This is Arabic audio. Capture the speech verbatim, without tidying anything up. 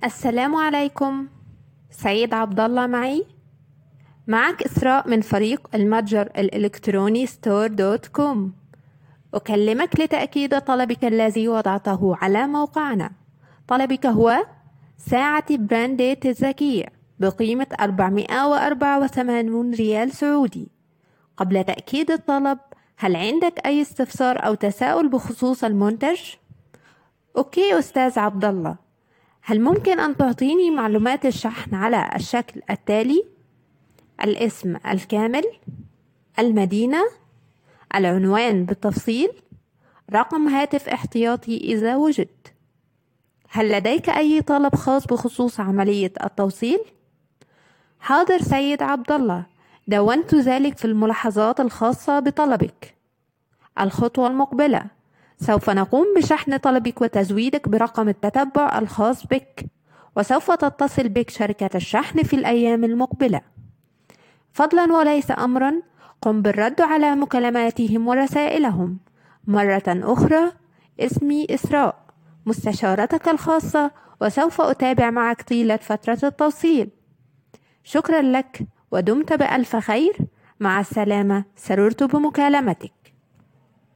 السلام عليكم. سيد عبد الله معي. معك إسراء من فريق المتجر الإلكتروني ستور دوت كوم. أكلمك لتأكيد طلبك الذي وضعته على موقعنا. طلبك هو ساعة برانديت الذكية بقيمة أربعمائة وأربعة وثمانين ريال سعودي. قبل تأكيد الطلب، هل عندك أي استفسار أو تساؤل بخصوص المنتج؟ أوكي أستاذ عبد الله، هل ممكن أن تعطيني معلومات الشحن على الشكل التالي؟ الاسم الكامل، المدينة، العنوان بالتفصيل، رقم هاتف احتياطي إذا وجد. هل لديك أي طلب خاص بخصوص عملية التوصيل؟ حاضر سيد عبد الله، دونت ذلك في الملاحظات الخاصة بطلبك. الخطوة المقبلة: سوف نقوم بشحن طلبك وتزويدك برقم التتبع الخاص بك، وسوف تتصل بك شركة الشحن في الأيام المقبلة. فضلا وليس أمرا، قم بالرد على مكالماتهم ورسائلهم. مرة أخرى، اسمي إسراء، مستشارتك الخاصة، وسوف أتابع معك طيلة فترة التوصيل. شكرا لك ودمت بألف خير. مع السلامة، سررت بمكالمتك.